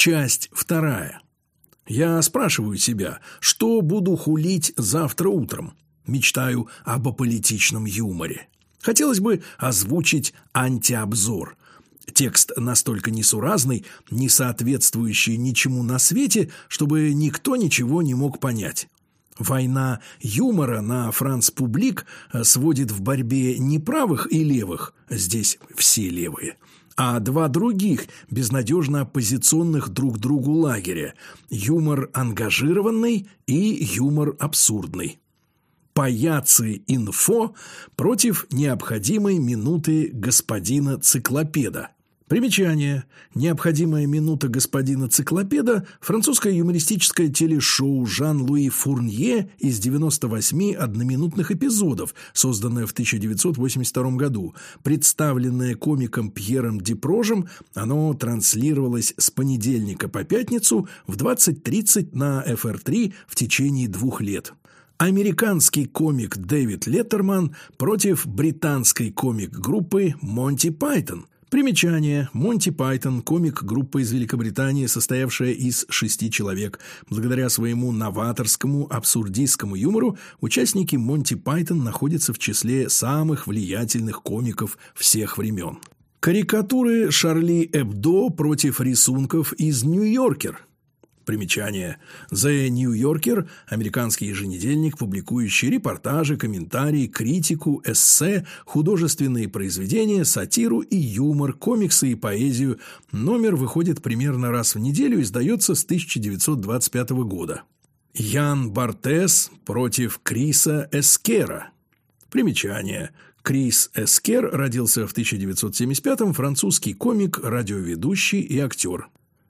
Часть 2. Я спрашиваю себя, что буду хулить завтра утром. Мечтаю об аполитичном юморе. Хотелось бы озвучить антиобзор. Текст настолько несуразный, не соответствующий ничему на свете, чтобы никто ничего не мог понять. Война юмора на Франс Публик сводит в борьбе не правых и левых, здесь все левые, а два других, безнадежно оппозиционных друг другу лагеря – юмор ангажированный и юмор абсурдный. Паяцы-инфо против необходимой минуты господина циклопеда. Примечание. «Необходимая минута господина циклопеда» – французское юмористическое телешоу Жан-Луи Фурнье из 98 одноминутных эпизодов, созданное в 1982 году. Представленное комиком Пьером Депрожем, оно транслировалось с понедельника по пятницу в 20:30 на FR3 в течение 2 лет. Американский комик Дэвид Леттерман против британской комик-группы Монти Пайтон. Примечание. Монти Пайтон – комик-группа из Великобритании, состоявшая из 6 человек. Благодаря своему новаторскому абсурдистскому юмору участники Монти Пайтон находятся в числе самых влиятельных комиков всех времен. Карикатуры Шарли Эбдо против рисунков из Нью-Йоркер. Примечание. The New Yorker – американский еженедельник, публикующий репортажи, комментарии, критику, эссе, художественные произведения, сатиру и юмор, комиксы и поэзию. Номер выходит примерно раз в неделю и издается с 1925 года. Ян Бартес против Криса Эскера. Примечание. Крис Эскер родился в 1975-м, французский комик, радиоведущий и актер.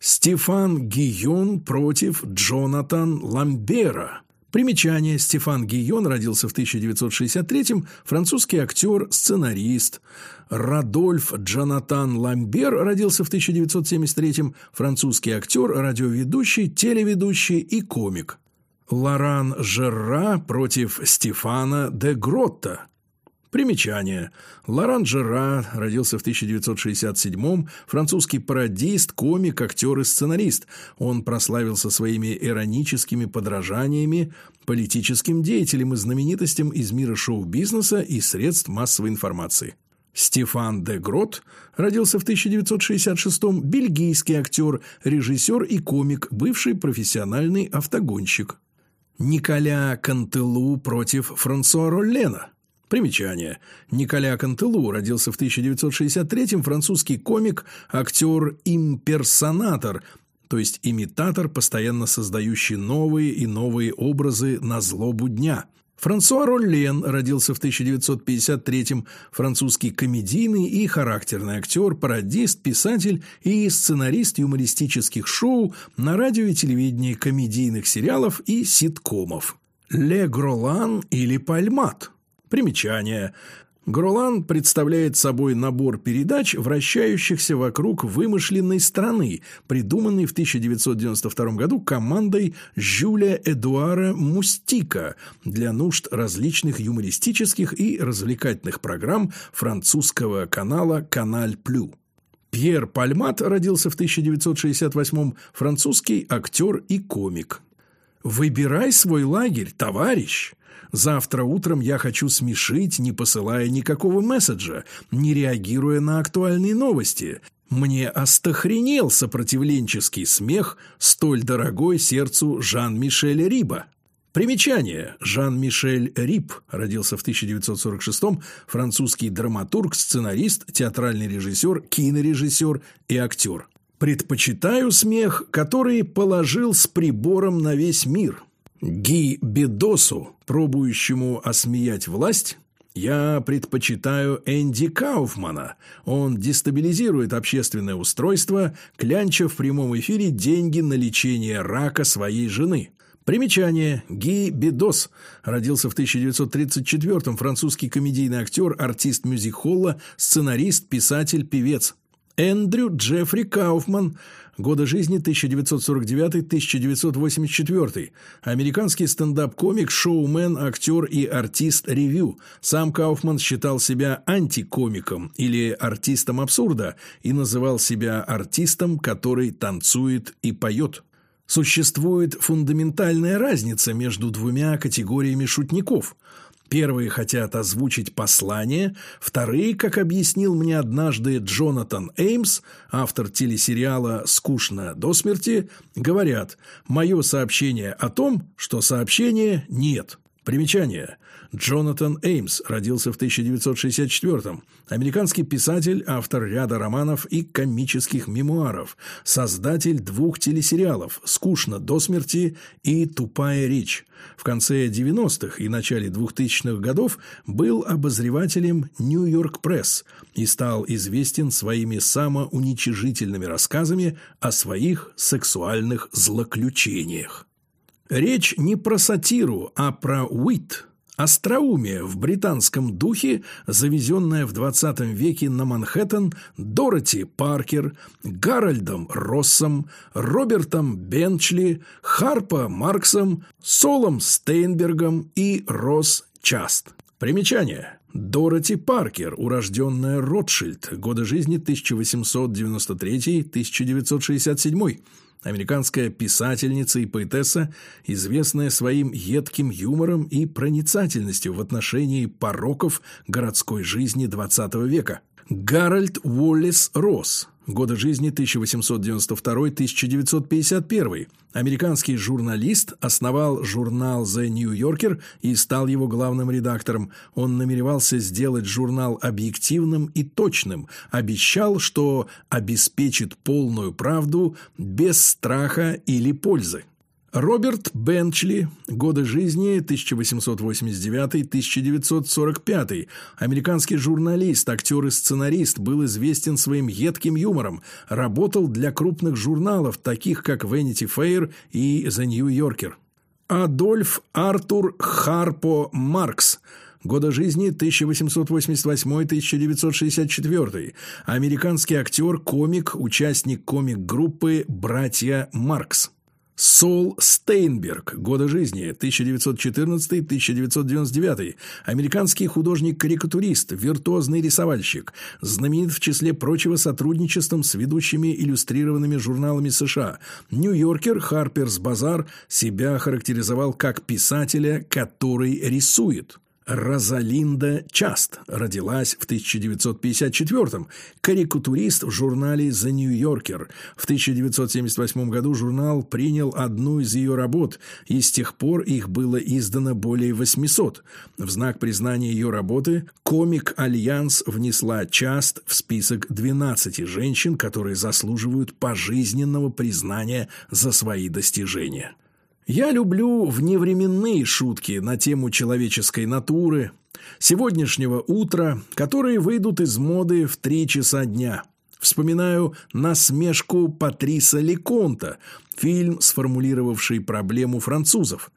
Стефан Гийон против Джонатан Ламбера. Примечание. Стефан Гийон родился в 1963-м, французский актер, сценарист. Родольф Джонатан Ламбер родился в 1973-м, французский актер, радиоведущий, телеведущий и комик. Лоран Жерра против Стефана де Гротта. Примечание. Лоран Жерра родился в 1967-м, французский пародист, комик, актер и сценарист. Он прославился своими ироническими подражаниями политическим деятелям и знаменитостям из мира шоу-бизнеса и средств массовой информации. Стефан де Грот родился в 1966-м, бельгийский актер, режиссер и комик, бывший профессиональный автогонщик. Николя Кантелу против Франсуа Роллена. Примечание. Николя Кантелу родился в 1963-м, французский комик, актер, имперсонатор, то есть имитатор, постоянно создающий новые и новые образы на злобу дня. Франсуа Роллен родился в 1953-м, французский комедийный и характерный актер, пародист, писатель и сценарист юмористических шоу на радио и телевидении, комедийных сериалов и ситкомов. Ле Гролан или Пальмат. Примечание. Гролан представляет собой набор передач, вращающихся вокруг вымышленной страны, придуманной в 1992 году командой Жюля Эдуара Мустика для нужд различных юмористических и развлекательных программ французского канала «Каналь Плю». Пьер Пальмат родился в 1968-м, французский актер и комик. «Выбирай свой лагерь, товарищ! Завтра утром я хочу смешить, не посылая никакого месседжа, не реагируя на актуальные новости. Мне остохренел сопротивленческий смех, столь дорогой сердцу Жан-Мишеля Риба». Примечание. Жан-Мишель Риб родился в 1946-м, французский драматург, сценарист, театральный режиссер, кинорежиссер и актер. «Предпочитаю смех, который положил с прибором на весь мир». Ги Бедосу, пробующему осмеять власть, я предпочитаю Энди Кауфмана. Он дестабилизирует общественное устройство, клянча в прямом эфире деньги на лечение рака своей жены. Примечание. Ги Бедос родился в 1934-м, французский комедийный актер, артист мюзик-холла, сценарист, писатель, певец. Эндрю Джеффри Кауфман Годы жизни 1949-1984. Американский стендап-комик, шоумен, актер и артист ревью. Сам Кауфман считал себя антикомиком или артистом абсурда и называл себя артистом, который танцует и поет. Существует фундаментальная разница между двумя категориями шутников. Первые хотят озвучить послание, вторые, как объяснил мне однажды Джонатан Эймс, автор телесериала «Скучно до смерти», говорят: «Мое сообщение о том, что сообщения нет». Примечание. Джонатан Эймс родился в 1964-м. Американский писатель, автор ряда романов и комических мемуаров, создатель 2 телесериалов «Скучно до смерти» и «Тупая речь». В конце 90-х и начале 2000-х годов был обозревателем «Нью-Йорк Пресс» и стал известен своими самоуничижительными рассказами о своих сексуальных злоключениях. Речь не про сатиру, а про уит, остроумие в британском духе, завезенное в 20 веке на Манхэттен Дороти Паркер, Гарольдом Россом, Робертом Бенчли, Харпо Марксом, Солом Стейнбергом и Росс Част. Примечание. Дороти Паркер, урожденная Ротшильд, годы жизни 1893-1967. Американская писательница и поэтесса, известная своим едким юмором и проницательностью в отношении пороков городской жизни XX века. Гарольд Уоллес Росс, годы жизни 1892-1951. Американский журналист, основал журнал «The New Yorker» и стал его главным редактором. Он намеревался сделать журнал объективным и точным, обещал, что обеспечит полную правду без страха или пользы. Роберт Бенчли, годы жизни 1889-1945, американский журналист, актер и сценарист, был известен своим едким юмором, работал для крупных журналов, таких как Vanity Fair и The New Yorker. Адольф Артур Харпо Маркс, годы жизни 1888-1964, американский актер, комик, участник комик-группы «Братья Маркс». Сол Стейнберг, годы жизни 1914-1999, американский художник-карикатурист, виртуозный рисовальщик, знаменит в числе прочего сотрудничеством с ведущими иллюстрированными журналами США. Нью-Йоркер, Харперс Базар себя характеризовал как писателя, который рисует. Розалинда Част родилась в 1954-м, карикатурист в журнале «The New Yorker». В 1978 году журнал принял одну из ее работ, и с тех пор их было издано более 800. В знак признания ее работы Комик Альянс внесла Част в список 12 женщин, которые заслуживают пожизненного признания за свои достижения. Я люблю вневременные шутки на тему человеческой натуры, сегодняшнего утра, которые выйдут из моды в 3 часа дня. Вспоминаю насмешку Патриса Леконта, фильм, сформулировавший проблему французов.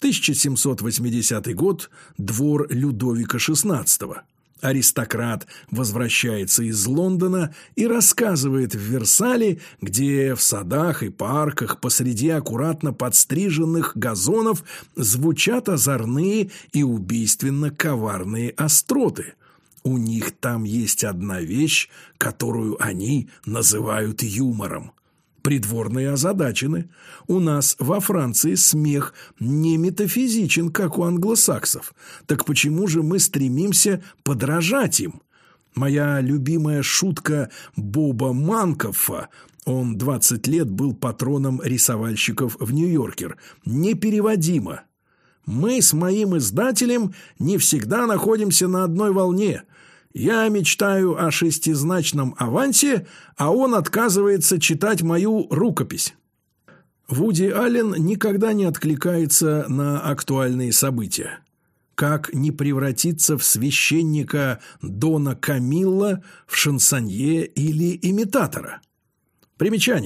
1780 год, двор Людовика XVI. Аристократ возвращается из Лондона и рассказывает в Версале, где в садах и парках посреди аккуратно подстриженных газонов звучат озорные и убийственно коварные остроты. У них там есть одна вещь, которую они называют юмором. Придворные озадачены. У нас во Франции смех не метафизичен, как у англосаксов. Так почему же мы стремимся подражать им? Моя любимая шутка Боба Манкоффа, он 20 лет был патроном рисовальщиков в Нью-Йоркер, непереводима. Мы с моим издателем не всегда находимся на одной волне. Я мечтаю о 6-значном авансе, а он отказывается читать мою рукопись. Вуди Аллен никогда не откликается на актуальные события. Как не превратиться в священника Дона Камилла, в шансонье или имитатора? Примечание.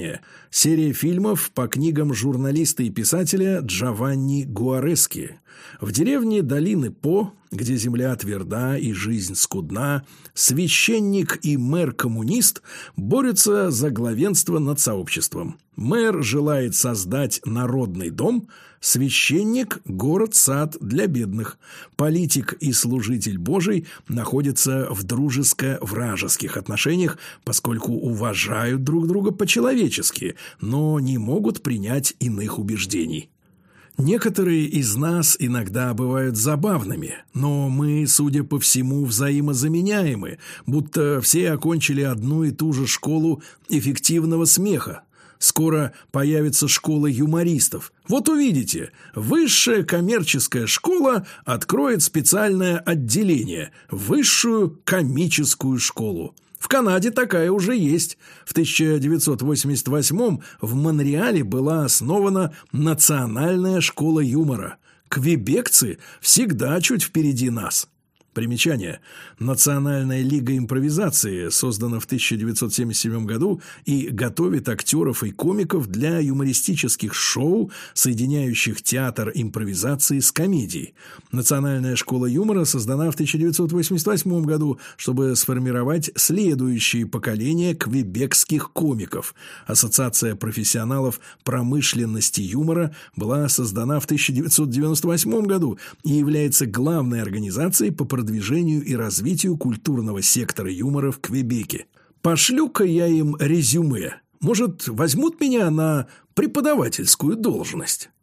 Серия фильмов по книгам журналиста и писателя Джованни Гуарески. В деревне долины По, где земля тверда и жизнь скудна, священник и мэр-коммунист борются за главенство над сообществом. Мэр желает создать народный дом, священник – город-сад для бедных. Политик и служитель Божий находятся в дружеско-вражеских отношениях, поскольку уважают друг друга по-человечески, но не могут принять иных убеждений. Некоторые из нас иногда бывают забавными, но мы, судя по всему, взаимозаменяемы, будто все окончили одну и ту же школу эффективного смеха. Скоро появится школа юмористов. Вот увидите, высшая коммерческая школа откроет специальное отделение – высшую комическую школу. В Канаде такая уже есть. В 1988 в Монреале была основана Национальная школа юмора. Квебекцы всегда чуть впереди нас. Примечание. Национальная лига импровизации создана в 1977 году и готовит актеров и комиков для юмористических шоу, соединяющих театр импровизации с комедией. Национальная школа юмора создана в 1988 году, чтобы сформировать следующее поколение квебекских комиков. Ассоциация профессионалов промышленности юмора была создана в 1998 году и является главной организацией по продвижению и развитию культурного сектора юмора в Квебеке. Пошлю-ка я им резюме. Может, возьмут меня на преподавательскую должность.